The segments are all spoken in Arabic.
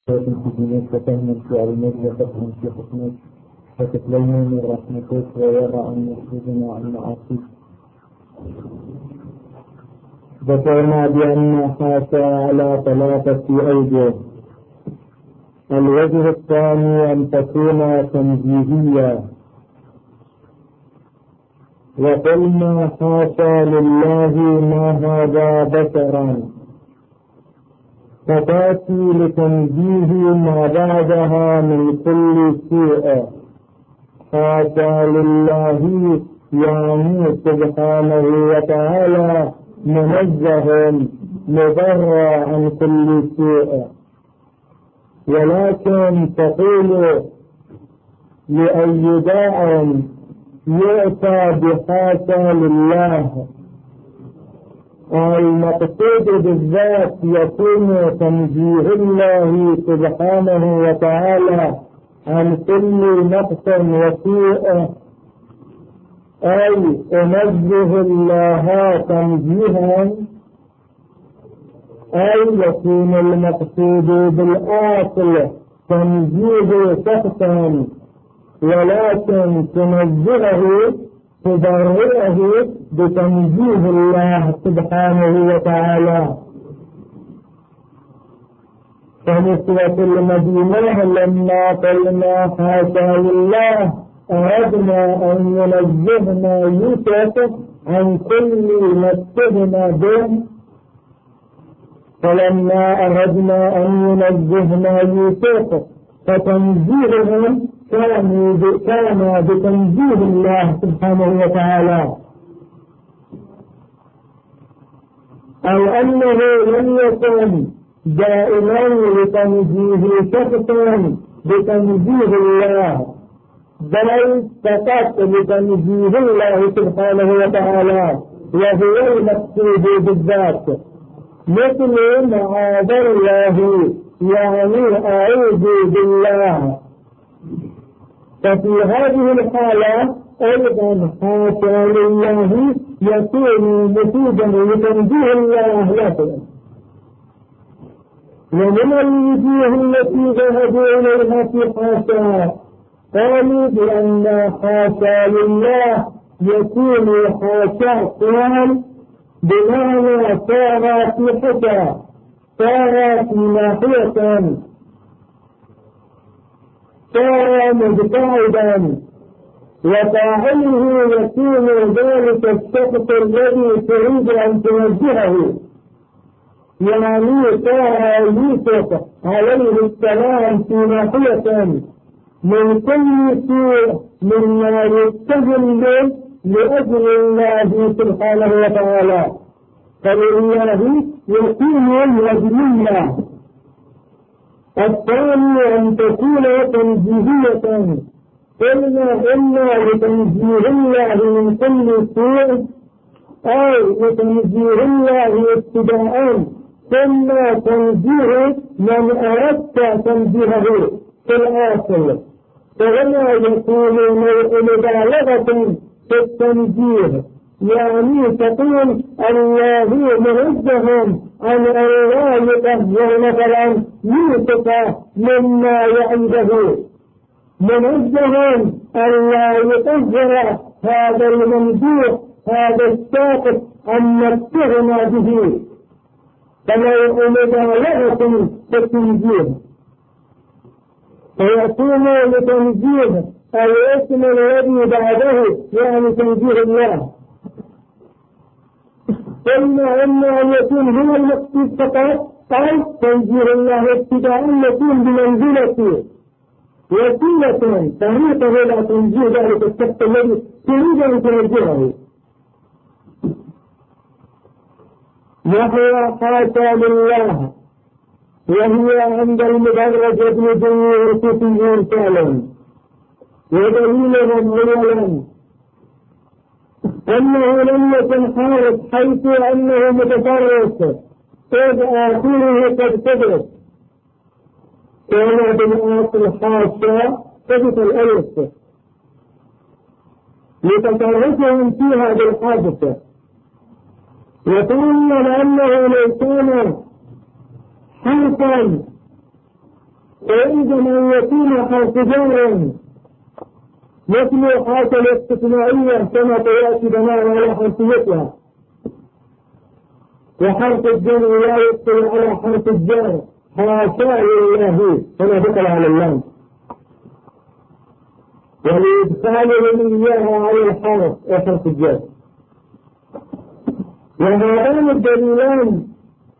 في دينك وفهم في علمك وفهم في حكمك وتتلين من رحمتك ويرى أن يخرجنا عن معاصيك. ذكرنا بأن حاشا على 3 أوجه. الوجه الثاني أن تكون تنزيهية، وقلنا حاشا لله ما هذا بشرا، فتاتي لتنزيه ما بعدها من كل سوء. حاشا لله يعني سبحانه وتعالى منزه مبرأ عن كل سوء، ولكن تقول لأي داع يؤتى بحاشا لله، المقصود بالذات يكون تنزيه الله سبحانه وتعالى عن كل نقص وسوء، أي أنزه الله تنزيها، أي يكون المقصود بالآصل تنزيه شخصا، ولكن تنزهه تبرئه بتنزيه الله سبحانه وتعالى. فنسوة المدينة لما قلنا حاشا لله أردنا أن ينزهنا يوسف عن كل ما اتهم به، فلما أردنا أن ينزهنا يوسف فتنزيههم كان بتنزيه الله سبحانه وتعالى، أو أنه لم يكن دائما لتنزيه شخصا بتنزيه الله، بل فقط لتنزيه الله سبحانه وتعالى، وهو المقصود بالذات. مثل معاذ الله يعني أعوذ بالله، ففي هذه الحالة أيضا حاشا لله يكون مفيدا لتنزيه الله له. ومن الوجوه التي ذهبوا إليها في حاشا قالوا بأن حاشا لله يكون حاشا قيام بمعنى صار في حشا، صار في ناحية، صار مبتعدا، وفاعله يكون ذلك الشخص الذي تريد أن تنزهه، يعني صار يوسف عليه السلام في ناحية من كل سوء مما يتهم به لأجل الله سبحانه وتعالى، فلله يكون لأجل الله. الثاني أن تكون تنزيهية، قلنا إما لتنزيه الله من كل سوء أو لتنزيه الله ابتداء، ثم تنزيه من أردت تنزيهه في الآخر، فهنا يكون نوع مبالغة في التنزيه، يعني تقول الله منزه عن أن لا يطهر مثلا يوسف مما يعيده، منزه أن لا يطهر هذا الممدوح هذا الساقط عن نفسهما به، فنوع مبالغة في التنزيه، فيكون لتنزيه الاسم الذي بعده يعني تنزيه الله. قلنا أن يكون هو المقصود فقط أو تنزيه الله ابتداء يكون بمنزلة وسيلة طريقة إلى تنزيه ذلك الشخص الذي تريد أن تنزهه، وهو حاشا لله، وهي عند المدرج ابن جميع الكتب فعلا، ودليلهم اولا انه لم يكن حارس حيث انه متفرس اذ اخره قد ثبت، كان بالاصل حاشا ثبت الالف لتفرسهم فيها بالحادثه، وقلنا لانه لو كان حرفا وعندما يكون حرف جر مثل حرف الاستثنائية كما تأتي بناء على حرفيتها، وحرف الجر لا يدخل على حرف الجر حاشا لله كما دخل على اللام، ولإدخالهم إياها على الحرف وحرف الجر. وهذان الدليلان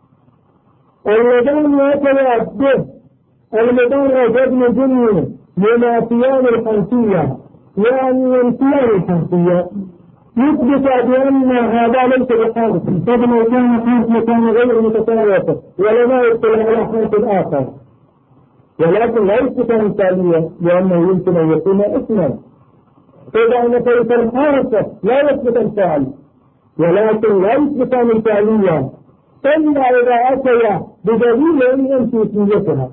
اللذان يتوافق المدرج ابن جني منافيان الحنفية، يعني ينفيان الحنفية، يثبت بأن هذا ليس بحرف، طبعا كان حرف مكان غير متفاوت ولا يدخل على حرف آخر، ولكن لا يثبت مثالية لأنه يمكن أن يكون اسما. إذا نفيت الحرف لا يثبت الفعل، ولكن لا يثبت مثالية إلا إذا أتى بدليل ينفي اسميتها.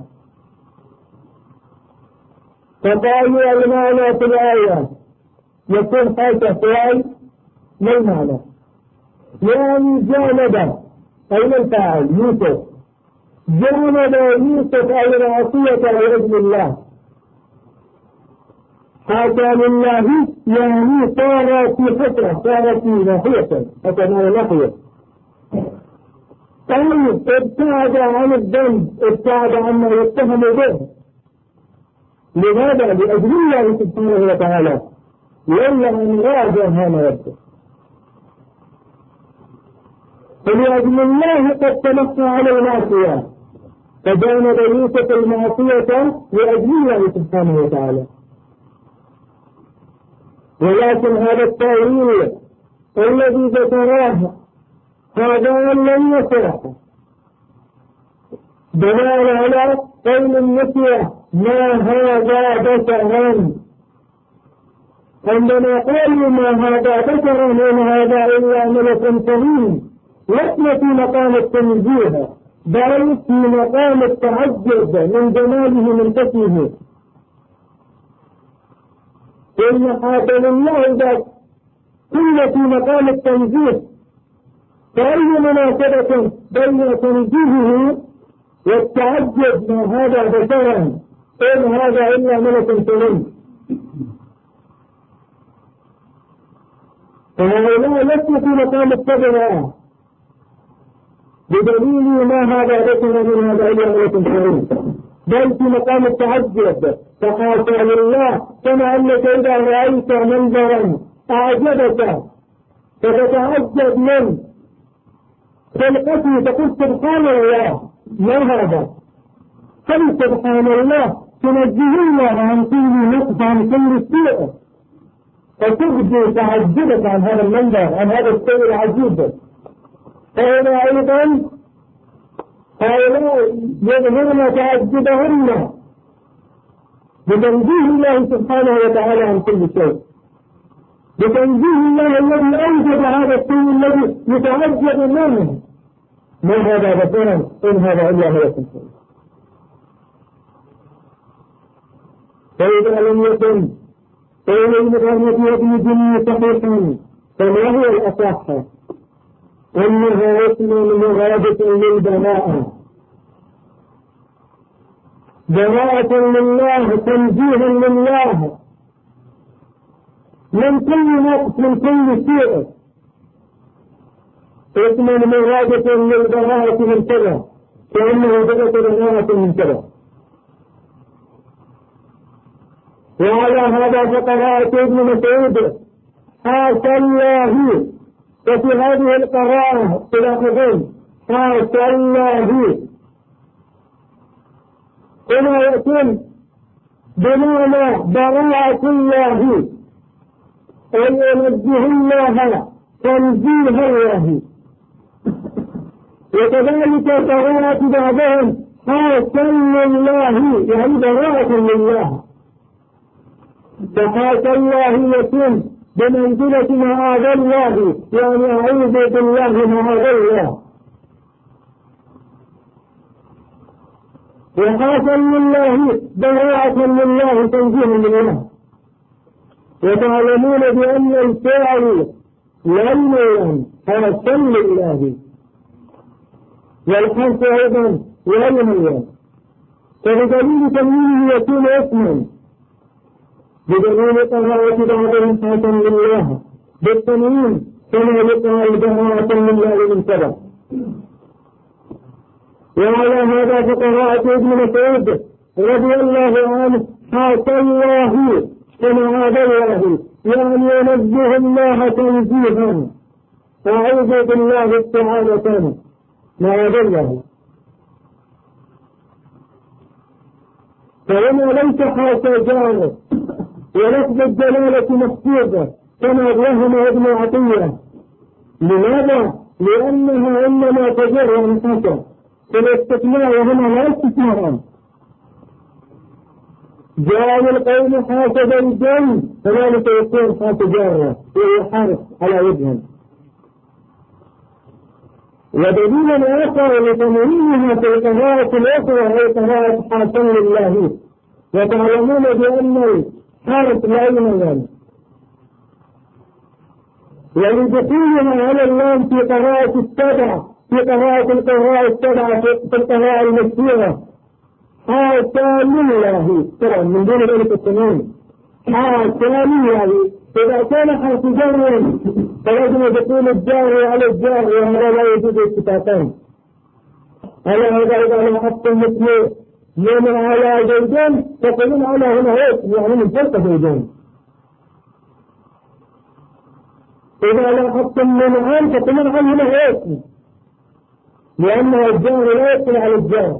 فقالوا المعنى في الآية يكون حاشا فعل، ما المعنى؟ يعني جانب أين الفاعل؟ يوسف جانب يوسف أي العصية لأجل الله، حاشا لله يعني صار في فترة، صار في ناحية، فكما ناحية. طيب ابتعد عن الذنب، ابتعد عما يتهم به، لماذا؟ لأجل الله سبحانه وتعالى، لولا أن راجع هذا يبدو. فلأجل الله قد تنصى على المعصية، فجانب يوسف المعصية لأجل الله سبحانه وتعالى. ولكن هذا التأويل الذي ذكراه هذا لم يصح بناء على قول النسوة ما هذا بشرا. عندما قالوا ما هذا بشرا إن هذا إلا ملك كريم، لسنا في مقام التنزيه بل في مقام التعجب من جماله من حسنه. إن حاكم الله ذاك كل في مقام التنزيه، فأي مناسبة بين تنزيهه والتعجب ما هذا بشرا إن هذا إلا ملك كريم؟ فهؤلاء لسنا في مقام التبرع بدليل ما هذا بشرا إن هذا إلا ملك كريم، بل في مقام التعجب. فحاشا لله كما أنك إذا رأيت منظرا أعجبك فتتعجب منه خلقته تقول سبحان الله ما هذا، قل سبحان الله تنجيه الله عن كل نقص عن كل سوء، فتبدو تعجبك عن هذا المنظر عن هذا الشيء العجيب. فهنا أيضا هؤلاء يظهرن تعجبهن بتنزيه الله سبحانه وتعالى عن كل شيء، بتنزيه الله الذي أوجد هذا الشيء الذي يتعجب منه، ما هذا بشرا إن هذا إلا ملك كريم. فإذا لم يكن قول المغنية في جن صحيحا فما هو الأصح؟ أنها اسم مغادة للبراءة، براءة لله، تنزيها لله من كل نقص من كل سوء، اسم مغادة للبراءة من كذا كأنه بدأت براءة من كذا. وعلى هذا فقراءة ابن مسعود حاشا الله، وفي هذه القراءة تلاحظون حاشا الله هنا يكون بمعنى براءة الله أن ينزه الله تنزيه الله، وكذلك براءة بعضهم حاشا لله يعني براءة لله. فحاشا الله يكون بمنزلة معاذ الله يعني أعوذ بالله معاذ الله، وحاشا لله براءة لله تنزيه لله. وتعلمون بأن الفاعل لا يلام حاشا لله، والحرف أيضا لا يلام، فبدليل تنوينه يكون اسما، بدليل قراءة بعضهم خاصا لله بالتنوين كما يقال براءة لله من سبب. وعلى هذا فقراءة ابن مسعود رضي الله عنه خاص الله كما عاد الله، يعني ينزه الله تنزيها، أعوذ بالله استعاذة ما عاد الله. فهنا ليس خاص جاره، ولفظ الدلالة مقصودة كما وهم ابن عطية. لماذا؟ لأنها إنما تجر عن خاصة، فالاستثناء هنا لا استثناء. جاء القوم حاسب الجن فذلك يكون خاص جاره ويحارب على وجهه. ودليل آخر لتمويلها في قراءة الأخرى هي قراءة حاسا لله، وتعلمون بأن الحرف لا ينوي، ولدخولها على اللام في قراءة السبع، في قراءة القراء السبع في القراءة المشهورة حاسا لله، طبعا من دون ذلك التنوين حاسا لله. إذا كان حرف جر فلازم دخول الجار على الجار، وهذا لا يوجد اتفاقان. على هذا إذا لاحظتم مثل من على زيدين تقولون على هنا هيك، يعني من فوق زيدين. إذا لاحظتم من عن تقولون عن هنا هيك، لأن الجار لا يدخل على الجار.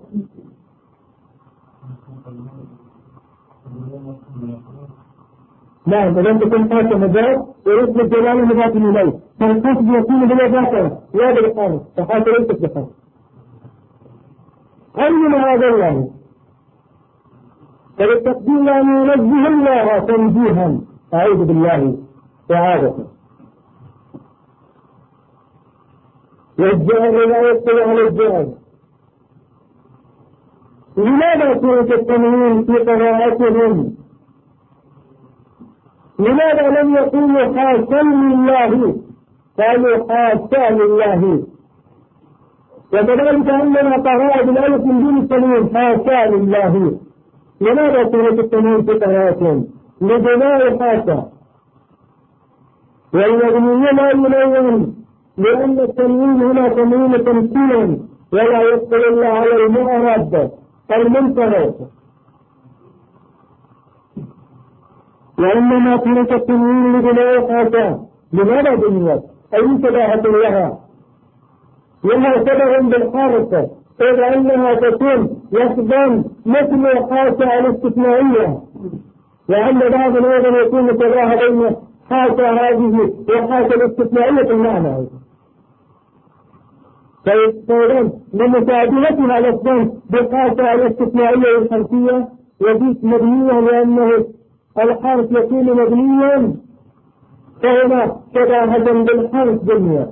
نعم، إذا تكون حاسة مجال ورسم الجلال مضاف إليه، فالقصد يكون بالإضافة لا بالإقامة، فحاسة ليست بحاسة. أين هذا الله؟ فالتقدير أن ينزه الله تنزيها، أعوذ بالله إعادة. والجهل لا يدخل على الجهل. لماذا كانت التنوين في قراءتهم؟ لماذا لم يقولوا حاسا لله، قالوا حاسا لله؟ وكذلك عندنا قراءة بالألف من دون التنوين حاسا لله. لماذا كانت التنوين في قراءتهم؟ لبناء حاسا. والمبنيين لا ينون، لأن التنوين هنا تنوين تمثيلا ولا يدخل إلا على المعرب المنفرد. وإنما كانت التنوين لبناء حاسا. لماذا بنيت؟ أي شباهة لها؟ لها شبه بالحرف، إذ أنها تكون لفظا مثل حاسا الاستثنائية، وعند بعض الأيضا يكون شباهة بين حاسا هذه وحاسا الاستثنائية المعنى. فإذا لمساعدتها لفظا بالحاسا الاستثنائية الحرفية يجيء مبنيا، لأنه الحرف يكون مبنيا، فهنا شباهة بالحرف بنية.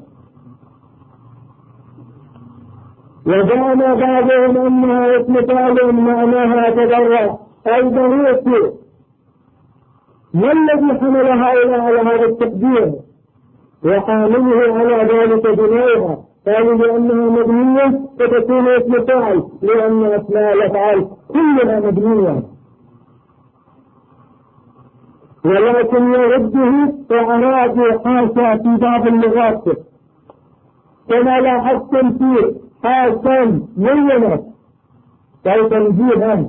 وزعم بعضهم أنها اسم فعل معناها تدرج أي ضرورة. ما الذي حمل هؤلاء على هذا التقدير وحامله على ذلك بنائها؟ قالوا لأنها مبنية فتكون اسم فاعل، لأن أسماء الأفعال كلها مبنية. ولكن يرده وأراد حاسا في بعض اللغات، كما لاحظتم فيه حاسا مينة أي تنزيها.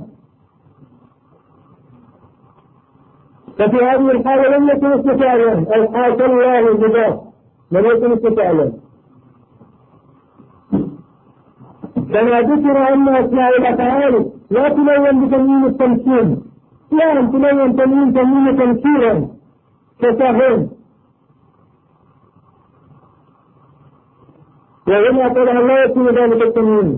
ففي هذه الحالة لم يكن اسم فاعلا، أي حاسا الله المضاف لم يكن اسم فاعلا. كما ذكر أن أسماء الأفعال لا تلون بتنوين التمثيل، لا تلون تنوين تمثيلا كسهل. وهنا طبعا لا يكون ذلك التنوين.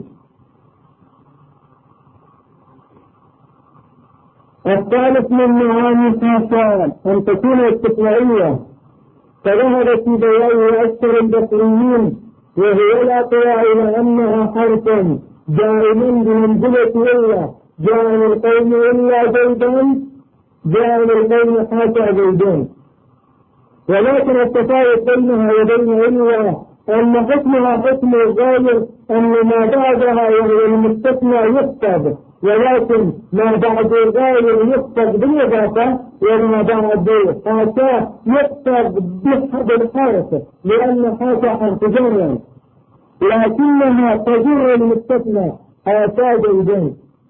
الثالث من معاني حاسا أن تكون استثنائية، فذهب في بيان أكثر البصريين وهي الأقوى إلى أنها حرف دائما بمنزلة إلا جاء من القوم إلا زيدا، جاء من القوم حاسا زيدين. ولكن التفاوت بينها وبين إلا أن حكمها حكم الغاير، أن ما بعدها وهو المستثنى يكتب، ولكن ما بعد غير يقصد بالإضافة وما بعد حاشا يقصد بالحرف، لأن حاشا حرف جر، لكنها تجر المستثنى حاشا زيدان.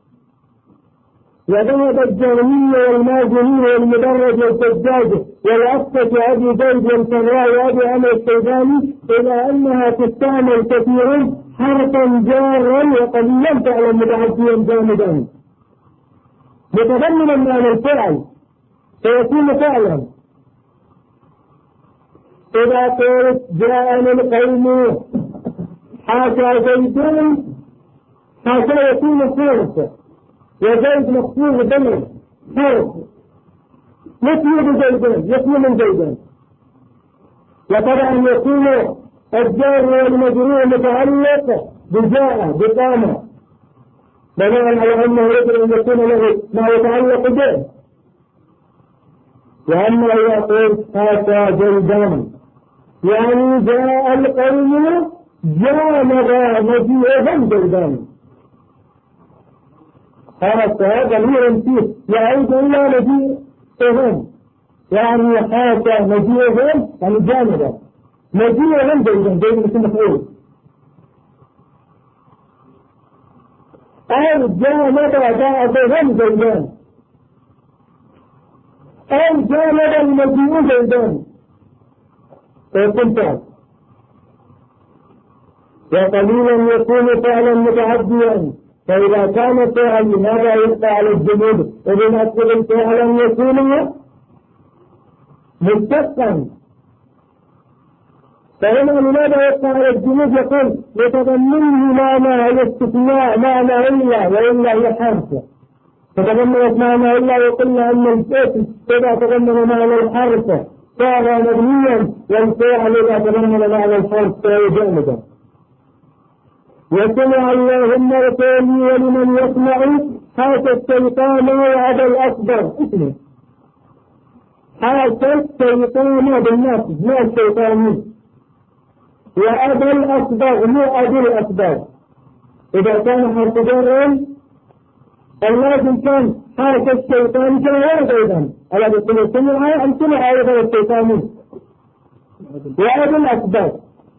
وذهب الجهمية والمازني والمدرج والزجاج والأسكت وأبي زيد والفراء وأبي عمرو الشيباني إلى أنها تستعمل كثيرا حرفا جارا وقليلا فعلا متعديا جامدا متضمنا معنى الفعل فيكون فعلا. إذا قلت جاءني القوم حاشا زيدان، حاشا يكون حرف وزيد مخصوص بني حرف مثل زيدان، يكون من زيدان. وطبعا يكون الجار والمجرور متعلق بجاء بقامة بناء على أنه يجب أن يكون له ما يتعلق به. وأما إذا قلت حاشا زيدان يعني جاء القوم جانب مجيئهم زيدان، هذا ضمير فيه يعود إلى مجيئهم، يعني حاشا مجيئهم يعني جانبا مجيئهم زيدان مثل مفعول، أو جانب بعضهم زيدان، أو جانب المجيء زيدان فيكون فعل. وقليلا يكون فعلا متعديا، فإذا كان فعلا لماذا يبقى على الجمود وبنأكل فعلا يكون مستقا، فهنا لماذا يبقى على الجمود يقول يتضمنه معنى الاستثناء معنى إلا وإلا هي حرف، فتضمنت معنى إلا وقلنا أن الاسم إذا تضمن معنى الحرف صار مبنيا والفعل إذا تضمن معنى الحرف صار جامدا. وسمع اللهم رسولي ولمن يسمع حاشا الشيطان وأبا الأكبر اسمه حاشا الشيطان بالنفس ما الشيطاني، وأبا الأكبر مو أبي الأكبر. إذا كان حرف جر اللازم كان حاشا الشيطان كان ورد أيضا ألا يقول سمع أن سمع أيضا الشيطاني وأبا الأكبر.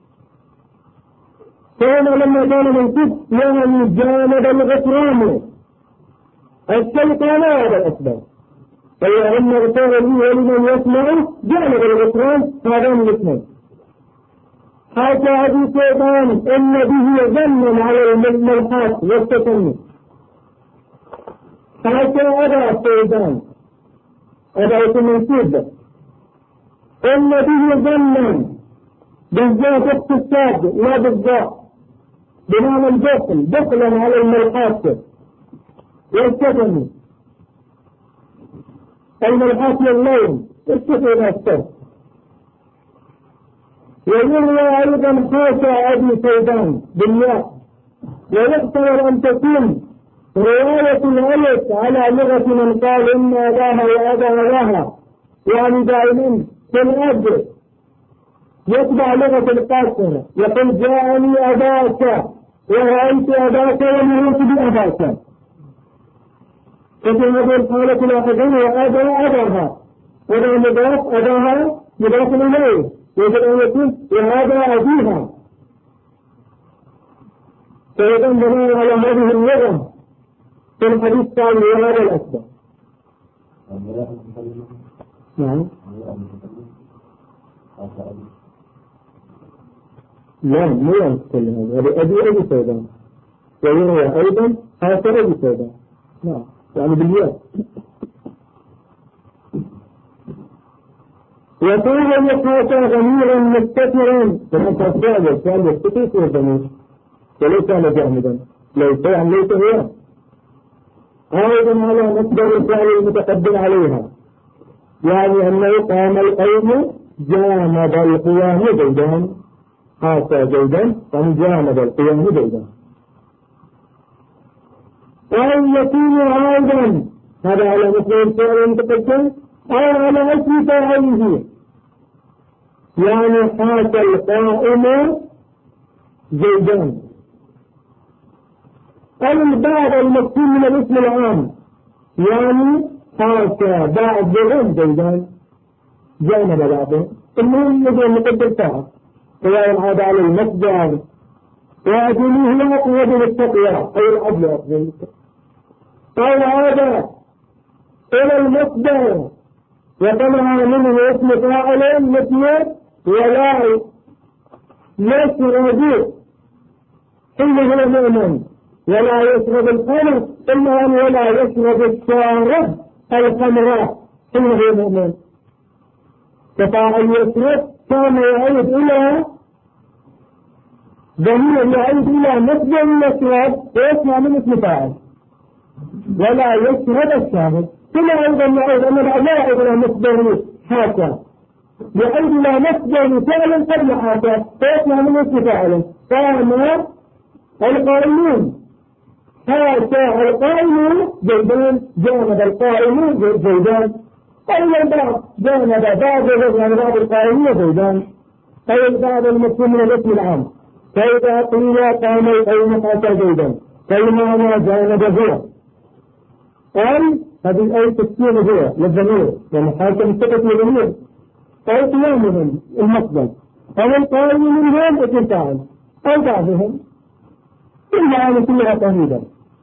فهنا لما كان منصوب يعني جانب الغفران الشيطان وأبا الأكبر، فإن رسول لي ولمن يسمع جانب الغفران هذان الاثنين. حاشا أبي شيطان إن به ظن على الملحات والتسمي، حاشا أبا شيطان أبا يكون منصوب إن به ظن بالذات اقتصاد لا بالذات بمعنى البخل بخلا على الملحات والتسمي. الملحات للنوم السفر الأكثر. ويروى أيضا حاشا أبي شيطان بالياء، ويختار أن تكون رواية الألف على لغة من قال إن أباها وأبا لها، يعني دائما في الأب يتبع لغة القاصر يقول جاءني أباك ورأيت أباك ومررت بأباك، ففي هذه الحالة الأخذين وأبا أباها وده مضاف أباها مضاف إليه يجب أن يكون وهذا أبيها. فإذا بناء على هذه اللغة في الحديث قال وهذا الأكبر. نعم لا مو يتكلم هذا أبي سوداء، ويروى أيضا حاشا أبي سوداء نعم يعني بالياء. وكان يحاشى ضميرا مستترا فمتى الفعل كان يستتر في الضمير وليس على جامدا ليس يعني ليس هو أيضا على مصدر الفعل المتقدم عليها، يعني أنه قام القوم جانب القيام زيدان حاشا زيدان قام جانب القيام زيدان. وأن يكون أيضا هذا على مصدر الفعل المتقدم أو على اسم فاعله، يعني حاشا القائم زيدان أو البعض المفهوم من الاسم العام، يعني حاشا بعض بغم زيدان جانب بعضه. المهم يجب أن نقدر فاعل، سواء العادة على المصدر وأدنيه هو أقرب للتقوى أي العدل أقرب، أو عاد إلى المصدر وطلع منه اسم فاعل مثل ولا يشرب إنه هو مؤمن، ولا يشرب الخمر إلا أن ولا يشرب الشارب الخمر إنه هو مؤمن. ففاعل يشرب كان يعود إلى ضمير يعود إلى مصدر يشرب ويسمع من اسم فاعل، ولا يشرب الشارب. ثم أيضا يعود أن لا يعود إلى مصدر حاكم، يعود إلى مصدر فعل قبل حاكم فيسمع من اسم فاعل. كان القائلون حاشا القائلون زيدان جانب القائلون زيدان، أي البعض جانب بعض يعني بعض القائلين زيدان، أي البعض المفهوم من الاسم العام. فإذا قيل قام القوم حاشا زيدان فالمعنى جانب هو، أي هذه الآية تفسير هو للضمير، يعني حاشا مستقط للضمير أو قيامهم المصدر، أو القائل منهم اسم فاعل أو بعضهم، المعاني كلها تهيدا.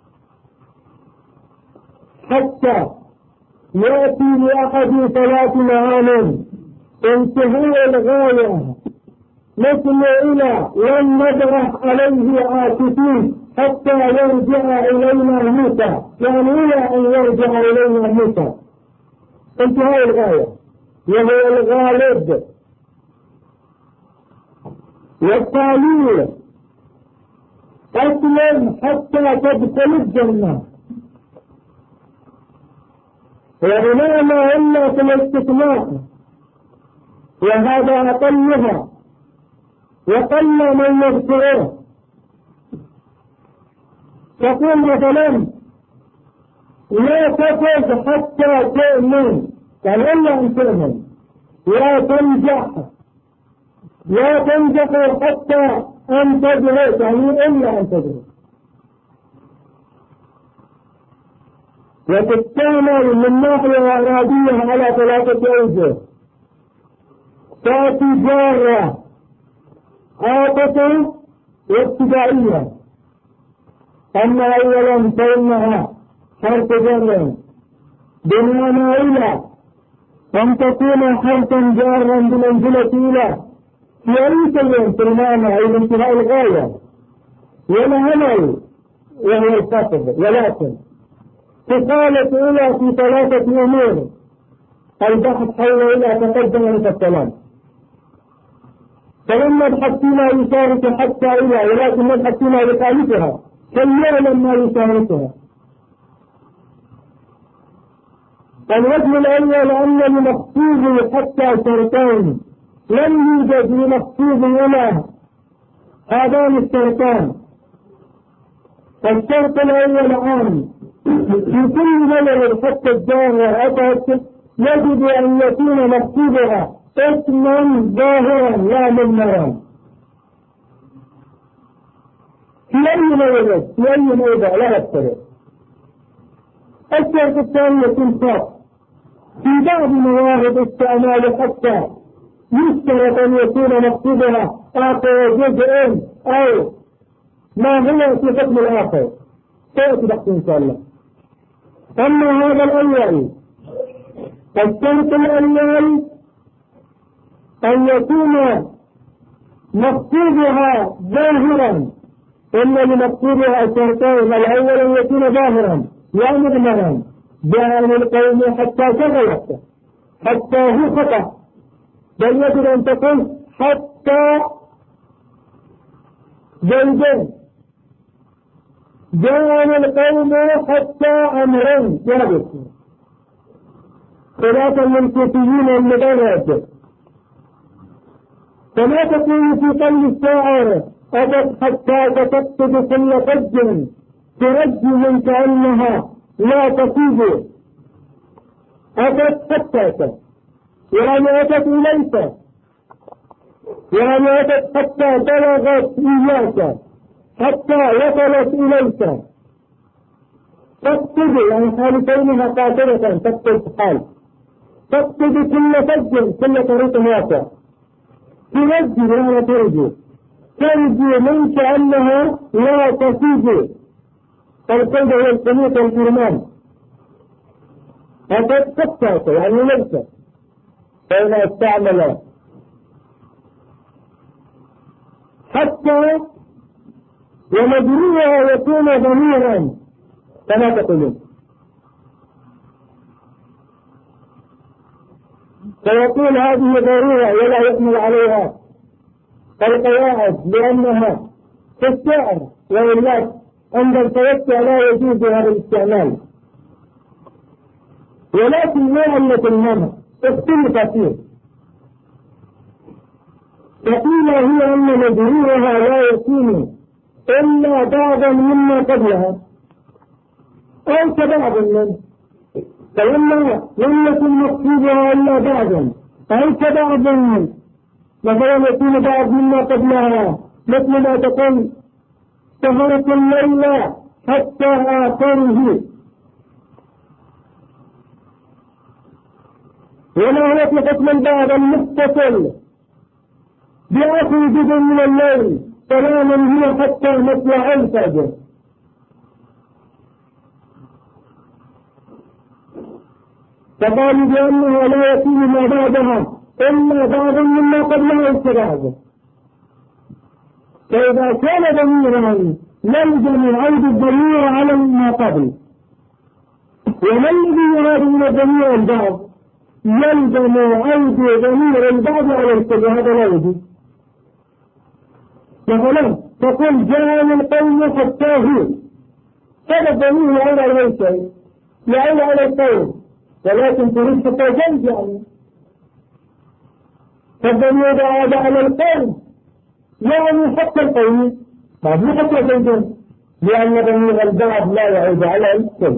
حتى يأتي لأحد ثلاث معان انتهاء الغاية، مثل إلى لن نبرح عليه عاكفين حتى يرجع إلينا موسى، يعني إلى أن يرجع إلينا موسى انتهاء الغاية، وهو الغالب. والتعليل أسلم حتى تدخل الجنة، وبناء إلا في الاستثناء، وهذا أقلها وقل من يذكره. تقول مثلا لا تفز حتى تؤمن، قال إلا أن تؤمن. لا تنجح حتى أن تدرس، يعني إلا أن تدرس. وتستعمل من ناحية إعرابية على ثلاثة أوجه: تأتي جارة عاطفة وابتدائية. أما أولا فإنها حرف جر بمعنى إلى أن تكون حرفا جارا بمنزلة إلى في أي شيء في المعنى أي انتهاء الغاية، والعمل وهو القصد. ولكن تقالت إلى في ثلاثة أمور: البحث حول إلى تقدم لك السلام، فلما نبحث فيما يشارك حتى إلى، ولكن نبحث فيما يخالفها فليعلم ما يشاركها. الوجه الأول أن لمقصود حتى شرطان لم يوجد لمقصود إلى هذان الشرطان. الشرط الأول عام في كل بلد حتى الجارة أتت يجب أن يكون مقصودها اسما ظاهرا لا منمرا. في أي موضع لا يختلف. الشرط الثاني يكون خاص في بعض مواهب استعمال حتى يشترط أن يكون مقصودها آخر جزء أو ما هو في حكم الآخر، سيأتي بحث إن شاء الله. أما هذا الأول، الشرط الأول أن يكون مقصودها ظاهرا، إن لمقصودها شرطين: الأول أن يكون ظاهرا يعني مضمرا بأن القوم حتى شغلت، حتى هو خطأ، بل يجب أن تقول حتى زيدين جاء القوم حتى أمرين ثابت، خلافا للكوفيين المدرج. فما تكون في قول الشاعر أتت حتى تكتب كل فج ترجي من كأنها لا تفيد. أتت حتى أتت، يعني أتت إليك، يعني أتت حتى بلغت إياك، حتى وصلت إليك، تقصد يعني حالتينها قاصرة تقصد حال، تقصد كل فج كل طريق واسع، تنجي ولا ترجو، ترجو منك أنها لا تفيد، فالقلب هو القنوط والإيمان، فتقصد يعني ليس فإذا استعمل حتى ومجرورها يكون ضميرا كما تقولون، فيقول هذه ضرورة ولا يحمل عليها القواعد لأنها في الشعر والرياض عند التوسع لا يجوز هذا الاستعمال، ولكن ما علة المنع اختلف فيه، فقيل هي أن مجرورها لا يكون إلا بعضا مما قبلها أو كبعض منه، فلما لم يكن مقصودها إلا بعضا أو كبعض منه، مثلا يكون بعض مما قبلها مثل ما تقول سهرت الليل حتى آخره، ولا يطلق اسم البعض المتصل بآخر جزء من الليل سلاما هي حتى مطلع الفجر، فقالوا بأنه لا يكون ما بعدها إلا بعض مما قبلها الكبعض، فإذا كان ضميرا يلزم عود الضمير على ما قبل، وما الذي يراد من الضمير البعض يلزم عود ضمير البعض على الكل، هذا لا يجوز. مثلا تقول جاء من قوم حتى هو، هذا الضمير يعود على أي شيء، يعود على القوم، ولكن تريد حتى جنب يعني، فالضمير يعود على القوم يعني حتى القوم ما حتى جنب، لأن ضمير البعض لا يعود على الكل،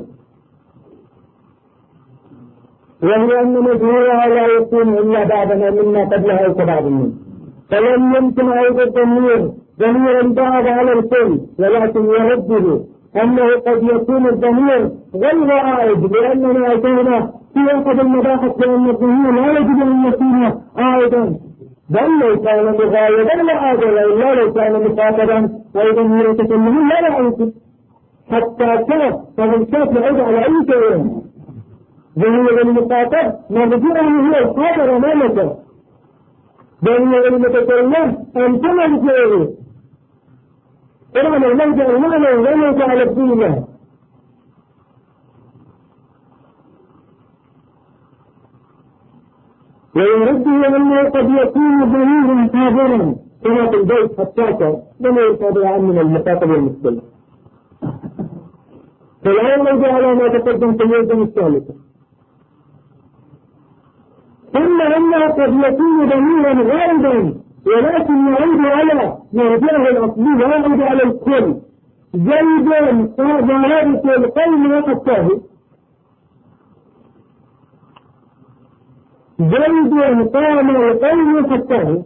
وهي أن مجهورها لا يكون إلا بعدما مما قبلها كبعض منه، فلم يمكن عود الضمير ضمير البعض على الكل، ولكن يرده أنه قد يكون الضمير غير عائد، لأننا أتينا في أحد المباحث بأن الضمير لا يجب أن يكون عائدا، بل لو كان مغايبا لعاد، وإلا لو كان مخاطبا وضمير تكلمه لا يعود حتى كان، فمن كان يعود على أي شيء ضمير المخاطب مرجوعه هو الحاضر أمامك، ضمير المتكلم أنتم الجاهل، طبعا المرجع المعنى وليس على الدين، ويرده أنه قد يكون ضمير حاضرا كما في البيت حتى لما يتابع من المخاطب والمختلف، فالآن نرجع على ما تقدم في اليوم الثالثة، ثم أنه قد يكون ضميرا غالبا ولكن يعود على مرجعه الأصلي ويعود على الكل، زيد ضربة القوم وحتاه، زيد قام القوم حتاه،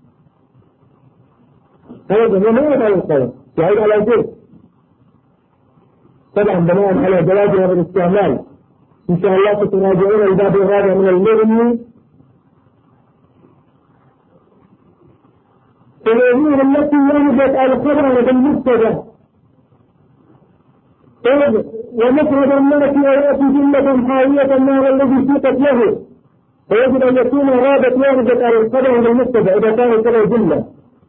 هذا ما يعود على القوم يعود على زيد، طبعا بناء على جواز هذا الاستعمال إن شاء الله ستراجعون الباب الرابع من المغني الأمور التي وردت الخبر بالمبتدا، ومفرد الناس يأتي جملة حاوية النار الذي سيقت له، فيجب أن يكون رابط وردت على الخبر بالمبتدا إذا كان كذا جملة،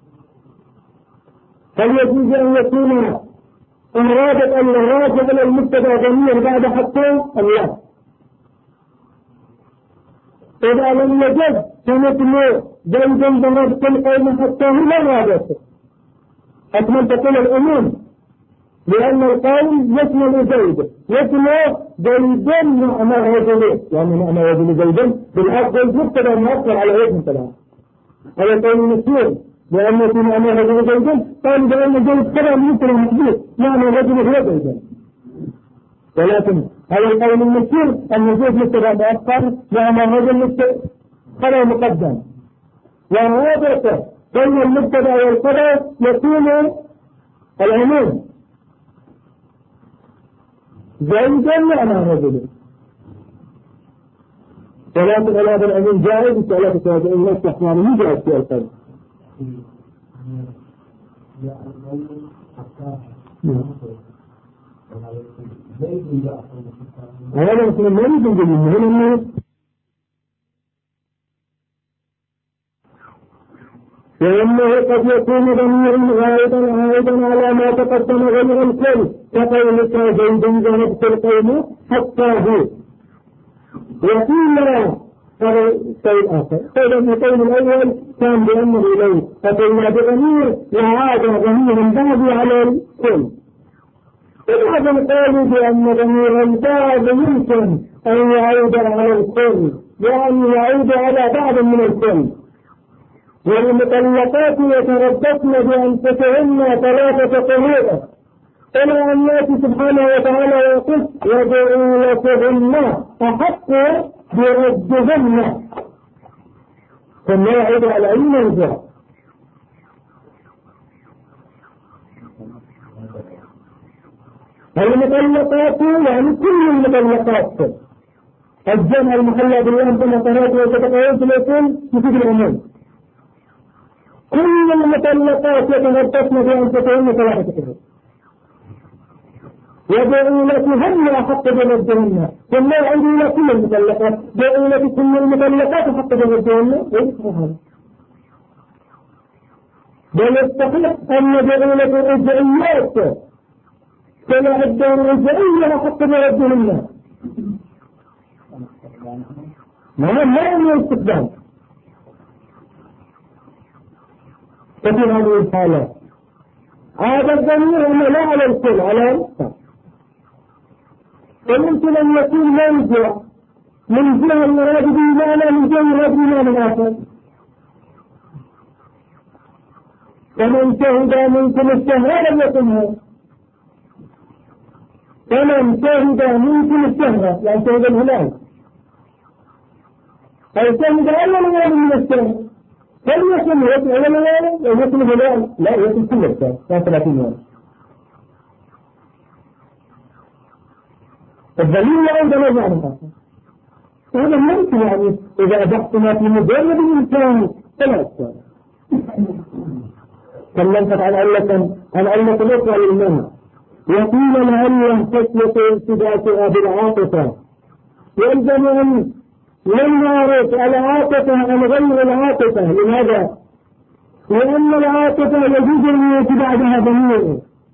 هل يجوز أن يكون رابط الراجع إلى المبتدا ضمير بعد حتى أم لا؟ إذا لم يجد فمثل زيدا ضربت القوم حتى هو لا رابط، حتما تقول الأمور لأن القوم يشمل زيد، يشمل زيدا معنى رجل، يعني معنى رجل زيدا بالعكس المبتدا مؤثر على وجه كلام، هذا قول مشهور لأنه في معنى رجل زيدا قال بأن زيد كلام مثل محدود معنى رجل هو زيدا، ولكن هذا القول المشهور أن زيد مبتدا مؤثر معنى رجل خبر مقدم، وهذا بين المبتدا والخبر يكون العموم، زيدا معنى رجل. ثلاثة ثلاثة العلم جائز وثلاثة ثلاثة العلم استحمانه جائز في القلب. هذا مثل ما يمكن جميل هنا فإنه قد يكون ضميرا عائدا على ما تقدم غير الكل كقولك زيد ذهبت القوم حتى هو. وقيل شيء آخر قول القول الأول كان بأمر إليه فقيل بضمير وعاد ضمير بعد على الكل. وبعض القول بأن ضمير البعض يمكن أن يعود على الكل وأن يعود على بعض من الكل. والمطلقات يتربصن بأنفسهن 3 قروء إلى أن يأتي سبحانه وتعالى ويقول وبعولتهن أحق بردهن ثم يعود على أي موضع. المطلقات يعني كل المطلقات الجمع المحلى بالله بمطارات وتتقويت الأصول يفيد العموم. كل المطلقات يتربصن بأنفسهن 3 قروء وبعولتهن أحق بردهن ثم يعود إلى كل المطلقات بعولة كل المطلقات أحق بردهن ليس هذا بل يستحق أن بعولة الرجعيات فالعدة الرجعية أحق بردهن ما هو استخدام ففي هذه الحالة هذا الضمير لا على الكل على الكل. وممكن أن يكون مرجع من جهة المراد بإيمانه من جهة المراد بإيمان آخر. فمن شهد منكم الشهر لم يكن فمن شهد منكم الشهر يعني شهد الهلال أو شهد أول يوم من الشهر فليكن يكن أول يوم ويكن الهلال لا يكن كل الشهر كان 30 يوم. الدليل يعود على ذلك. هذا ممكن يعني إذا أبحثنا في مجرد الإنسان فلا أكثر. تكلمت عن علة الأخرى للمنع وقيل لعل خشية ارتباطها بالعاطفة يلزم أن لم نعرف العاطفة عن غير العاطفة. لماذا؟ لأن العاطفة يجوز أن يأتي بعدها ضمير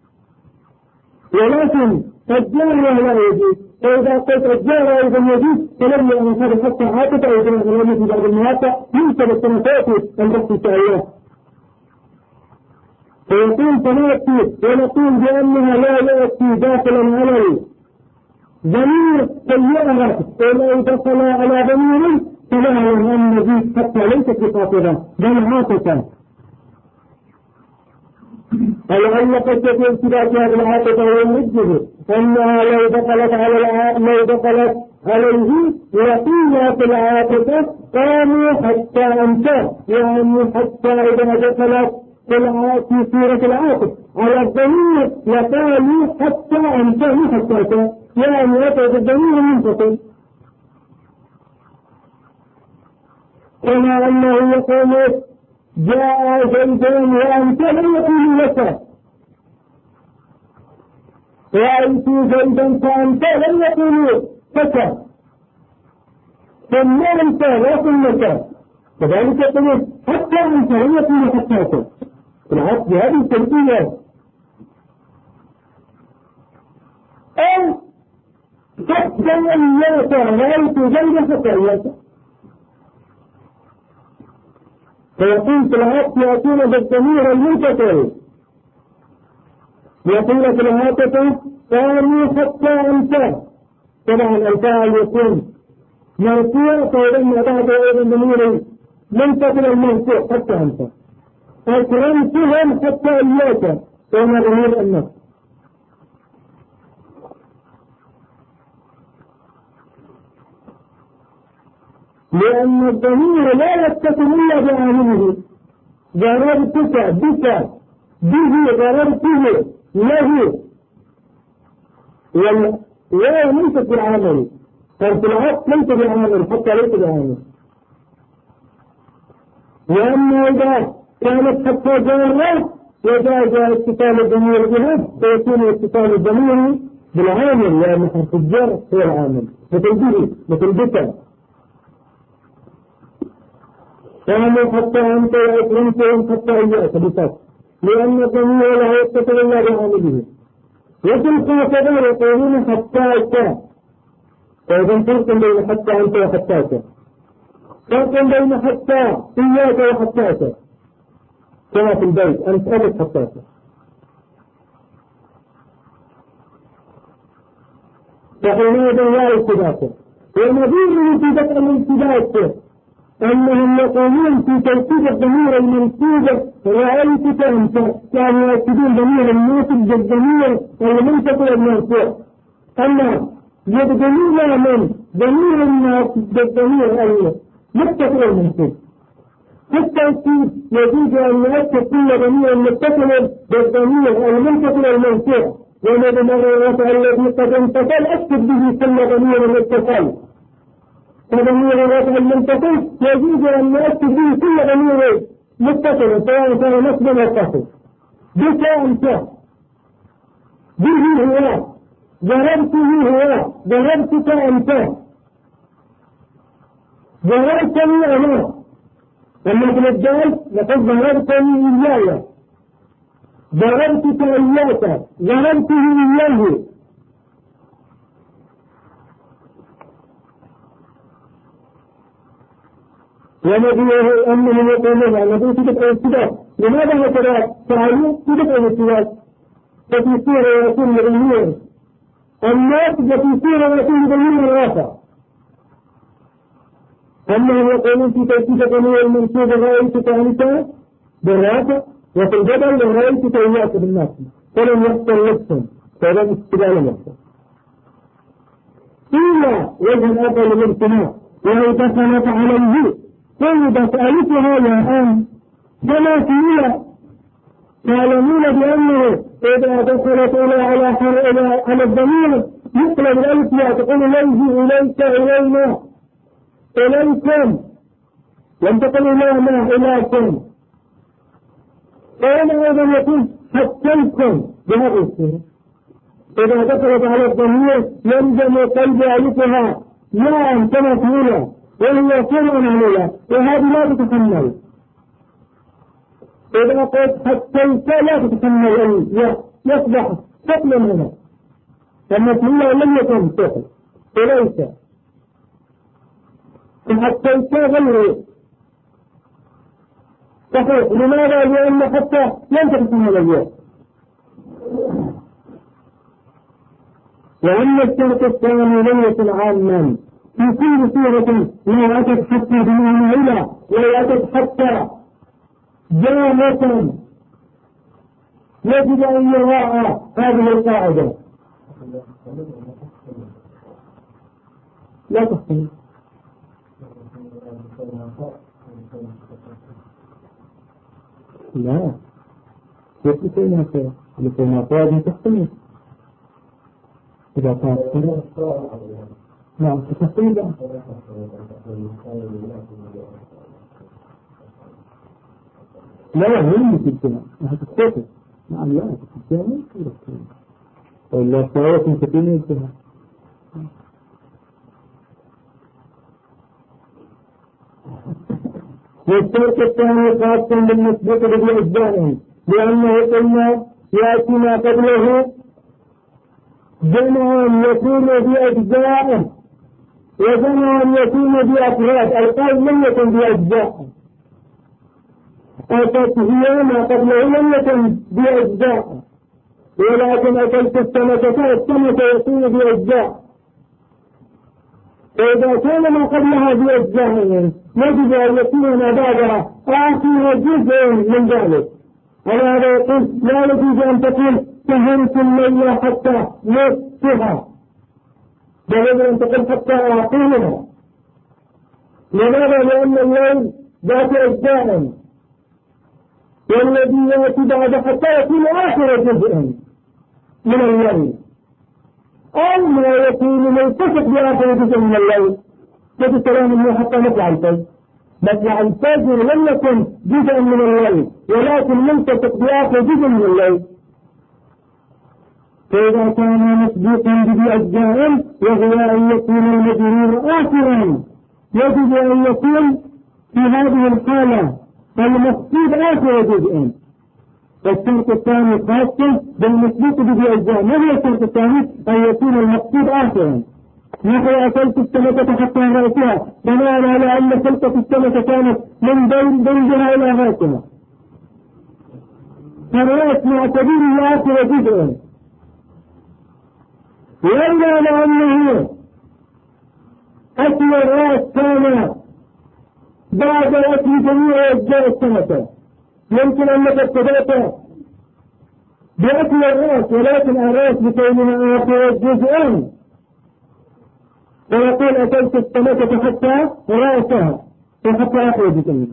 ولكن الجارية لا يجوز. فإذا قلت الجارة أيضا يجوز فلم يكن هذا حتى عاطفة أيضا غير في بعض المواقع يمكن السنوات أن تحصل شعريات فيقول تناتي ونقول بأنها لا يأتي داخلا على ضمير سيئة ولو دخل على ضمير فلا يهم ذي حتى ليست بخاطرة بل عاطفة. ولعل قد تكون ارتباطها بالعاطفة والمجد أنها لو دخلت عليه وقيل في العاطفة قاموا حتى أنتهى يعني حتى إذا دخلت في سورة العاطف على الضمير وقالوا حتى أنتهى حتى يعني يأتي الضمير منفصل كما أنه يقول جاء زيدان وأنت لم يكن لك رأيت زيدا فأنت لم يكن لك ثم أنت لا ثم كذلك يقول حتى أنت لم يكن حتى العكس بهذه التركية أو حتى إياك رأيت زيدا فإياك فيقول في العكس يأتون بالضمير المنفصل يقول في العاطفة قالوا حتى أنت طبعا الفاعل يكون مرفوع فإذا بعد أيضا ضمير منفصل المرفوع حتى أنت أكرمتهم حتى إياك وما ضمير النفس لأن الضمير لا يتصل إلا بعامله ضربتك بك به ضربته له لا ليست بالعامل، طرف العطف ليس بالعامل حتى ليس بالعامل. وأما إذا كانت حتى جارة وجاز اتصال الضمير بها فيكون اتصال الضمير بالعامل، لأن حرف الجر هو العامل، مثل به مثل بك. قالوا حتى أنت وأكرمتهم حتى إياك بك، لأن الضمير لا يتصل إلا بعامله. وفي الخاطبين يقولون حتى أنت، فإذا فرق بين حتى أنت وحتاك، فرق بين حتى إياك وحتاك كما في البيت أنت أبد حتاك. فحينئذ لا ارتباط. والنظير في دفع الارتباط أنهم يقولون في توكيد الضمير المنصوب رأيتك أنت، كانوا يؤكدون ضمير الناصب بالضمير المنتقل المرفوع، أما يبدلون من ضمير الناصب بالضمير المتصل المنصوب. التوكيد يجوز أن يؤكد كل ضمير متصل بالضمير المنتقل المرفوع، ومن رفع الذي قد انتصل أكد به كل ضمير متصل. فضمير الرفع المنتصل يجوز أن نؤكد به كل ضمير متصل سواء كان نصبا متصل. بك أنت، به هو، ضربته هو، ضربتك أنت، ضربتني أنا. أما في الدال لقد ضربتني إياي، ضربتك إياك، ضربته إياه. ونبيه أنه يقول النبي في دفع الارتباط. لماذا هكذا فعلوا في دفع الارتباط؟ ففي سورة يكون ضمير الناس وفي سورة يكون ضمير الرافع. أنهم يقولون في توكيد ضمير المنصوب رأيتك أنت بالرافع، وفي الجبل رأيتك إياك بالناس، فلم يحصل نفسهم، فهذا استدلال لم يحصل. إلا وجه آخر للامتناع، وإذا دخلت عليه فإذا سألتها يا آن فما فيها، تعلمون بأنه إذا دخلت على الضمير يقلب الألف لا تقول إليه إليك إلينا إليكم، لم تقل إلينا إليكم. فهنا أيضا يكون حتىكم بهذه الصورة. إذا دخلت على الضمير يلزم قلب ألفها لا كما فيها، وهي سرعا عليها، وهذه لا تتحمل. إذا قلت حتى لا تتحمل يصبح ثقلا هنا، فالمسؤولة لم يكن ثقل إليك، حتى غيره صحيح. لماذا؟ لأن حتى لم تتحمل اليوم. وأما الشرط الثاني لم يكن عاما في كل صورة، لو أتت حتى بمعنى إلى، لو أتت حتى جامة يجب أن يراعى هذه القاعدة. لا تحتمل. لا كيف تكون لكي تحتمل إذا كانت نعم تحتمل. لا هم في الجنة هتتكتب. نعم لا في الجنة وإلا سواء كنتين الجنة. والشرط الثاني خاصا بالنسبة للأجزاء، لأنه قلنا يأتي ما قبله جمع يكون بأجزاء وجمع يكون بأفراد. القول لم يكن بأجزاء، أتت هي ما قبله لم يكن بأجزاء، ولكن أكلت السمكة السمكة يكون بأجزاء. فإذا كان ما قبلها بأجزاء يجب أن يكون ما بعدها آخر جزء من ذلك. ولهذا يقول لا يجوز أن تكون فهمت الليل حتى نصفها، بل يجب أن تكون حتى آخرها. لماذا؟ لأن الليل ذات أجزاء، والذي يأتي بعد حتى يكون آخر جزء من الليل. أو ما يكون ملتصق بآخر جزء من الليل. هذا كلام الله حتى مطلع الفجر. مطلع الفجر لم يكن جزء من الليل ولكن ملتصق بآخر جزء من الليل. فإذا كان مصدوقا بأجزاء وهو أن يكون المجرور آخرا يجب أن يكون في هذه الحالة المقصود آخر جزء. الشرط الثاني خاصة بالمصدوق بأجزاء. ما هو الشرط الثاني؟ أن يكون المقصود آخرا. نحو أكلت السمكة حتى رأسها بناء على أن خلقة السمكة كانت من بينها إلى رأسها. فالرأس معتبر آخر جزء. وإلا لأنه أكل الرأس كان بعد أكل جميع أجزاء السمكة، يمكن أنك ابتدأت بأكل الرأس ولكن الرأس بكونها آخر جزء، ويقول أكلت السمكة حتى رأسها وحتى آخر جزء.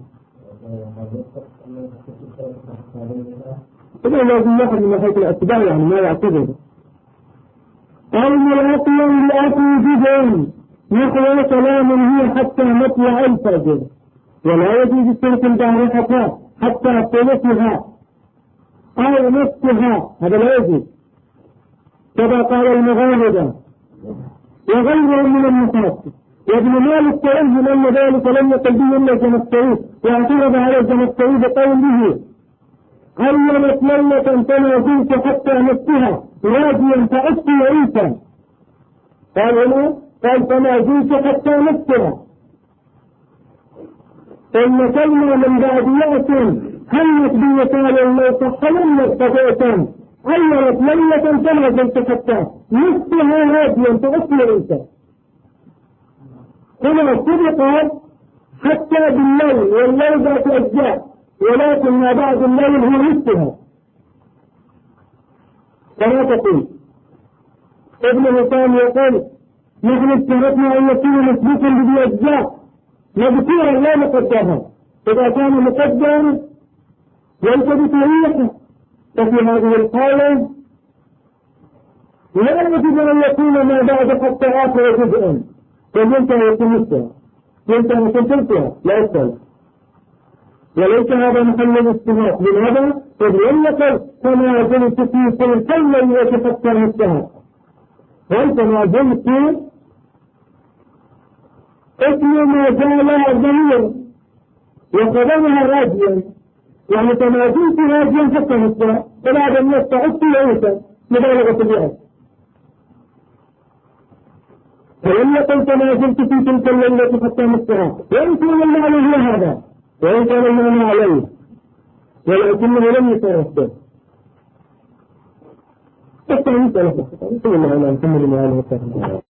إذا لازم نأخذ من حيث الأتباع يعني ما يعتبر. أو الأكل لأكل جزء نحو كلام هي حتى مطلع الفجر، ولا يجوز السلك البارحة حتى ثلثها أو نصفها، هذا لا يجوز كما قال المغامرة وغيرهم من النحاة. وابن مالك تأذن أن ذلك لم يقل به إلا الزمخشري، واعترض على الزمخشري بقوله علمت ليلة فما زلت حتى نصفها راجيا فأسقي عيسى. قال هنا قال فما زلت حتى نصفها. إن كلمة من بعد يأس همت بيتال الله فحلم استطيعتم علمت ليلة فما زلت حتى نصفها راجيا فأسقي عيسى. هنا سبق حتى بالليل والليل ذات أجزاء، ولكن ما بعد الليل هو نصفها. كما تقول ابن هشام يقول نحن اشترطنا أن يكون مسبوقا بأجزاء مذكورا لا مقدرا، إذا كان مقدرا يلتبس ريحه، ففي هذه الحالة لا يجب أن يكون ما بعد حتى آخر جزء، فينتهي يكون نصفها، ينتهي يكون ثلثها لا أكثر. وليس هذا محل الاستناق. لماذا؟ إذ لم يقل فما زلت في ثلثي الليلة حتى نصفها، بل فما زلت اسم ما زال ضمير وقدمها راجيا، يعني فما زلت راجيا حتى نصفها، فبعد أن يستعد عيسى مبالغة اليأس. فلم يقل فما زلت في تلك الليلة حتى نصفها، وإن كان المعنى هو هذا وإن كان المعنى عليه، ولكنه لم يترتب. الثاني ثلاثة ثم المعنى نكمل المعنى.